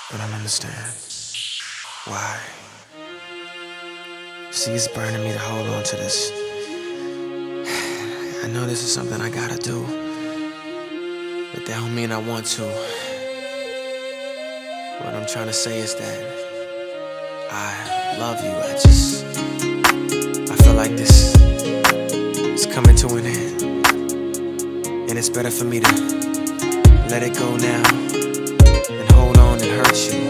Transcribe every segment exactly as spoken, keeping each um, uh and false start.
but I don't understand why. See, it's burning me to hold on to this. I know this is something I gotta do, but that don't mean I want to. What I'm trying to say is that I love you. I just, I feel like this is coming to an end, and it's better for me to let it go now and hold on and hurt you.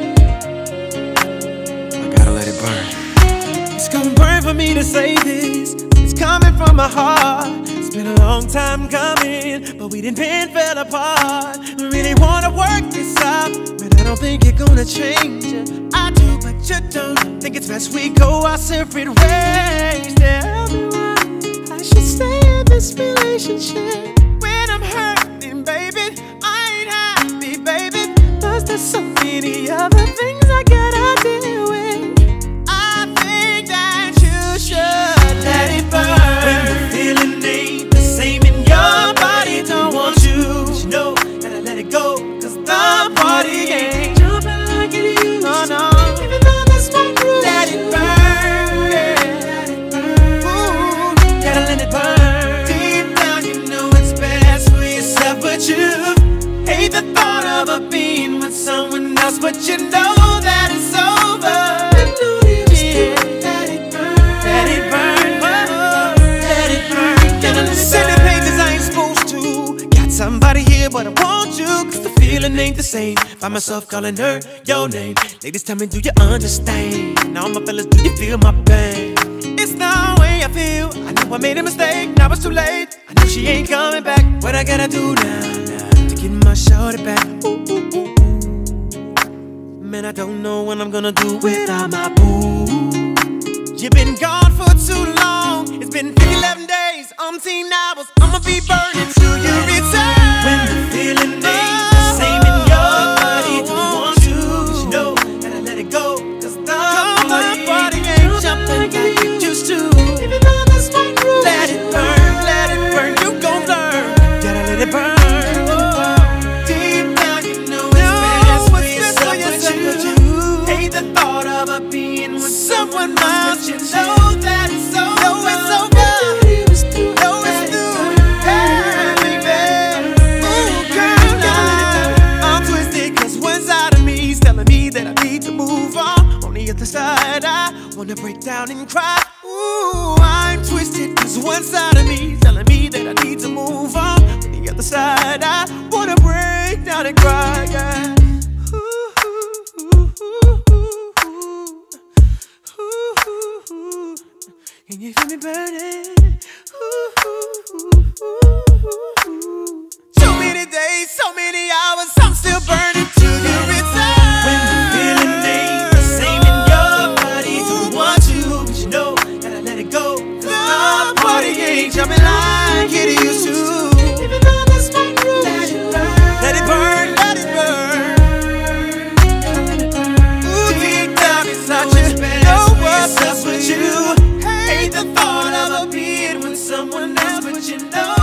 I gotta let it burn. It's gonna burn for me to say this. It's coming from my heart. It's been a long time coming, but we didn't been fell apart. I really wanna work this out, but I don't think you're gonna change it. I do, but you don't. Think it's best we go our separate ways. Tell me why I should stay in this relationship when I'm hurting, baby. I ain't happy, baby. Plus there's so many other things I gotta deal with. Let it burn. When the feeling ain't the same in your body, don't want you, but you know, gotta let it go, cause the party ain't jumping like it used to. Oh no, even though that's my groove. Let it burn, let it burn. Ooh, gotta let it burn. Deep down you know it's best for yourself, but you hate the thought of her being with someone else, but you know that it's over. Somebody here, but I want you, cause the feeling ain't the same. Find myself calling her your name. Ladies, tell me, do you understand? Now my fellas, do you feel my pain? It's the way I feel. I know I made a mistake, now it's too late. I know she ain't coming back. What I gotta do now, now to get my shorty back? Ooh, ooh, ooh, ooh. Man, I don't know what I'm gonna do without my boo. You've been gone for too long. It's been eleven days, umpteen hours. I'ma be burning till you return. When the feeling ain't the same in your body, don't want you, but you know, gotta let it go, cause the party ain't jumping like you used to. Even though that's my groove. Let it burn, let it burn, you gon' learn. Gotta let it burn. Deep down you know it's best for yourself, but you hate the thought of her being with someone else. You know that it's over. Know it's over. Know it's through. Hey, baby. Ooh, girl, now I'm twisted, cause one side of me is telling me that I need to move on. On the other side, I wanna break down and cry. Ooh, I'm twisted, cause one side of me is telling me that I need to move on. On the other side, I wanna break down and cry, yeah. Can you feel me burning? Ooh, ooh, ooh, ooh, ooh. So many days, so many hours, I'm still burning till you return. When the feeling ain't the same in your body, don't want you, but you know, gotta let it go. The party ain't jumping like it used to. Even though that's my groove. Let it burn, let it burn, let it burn. Let it burn. Ooh, deep down inside you, know what's up with you. Hate the thought of her being with someone else, but you know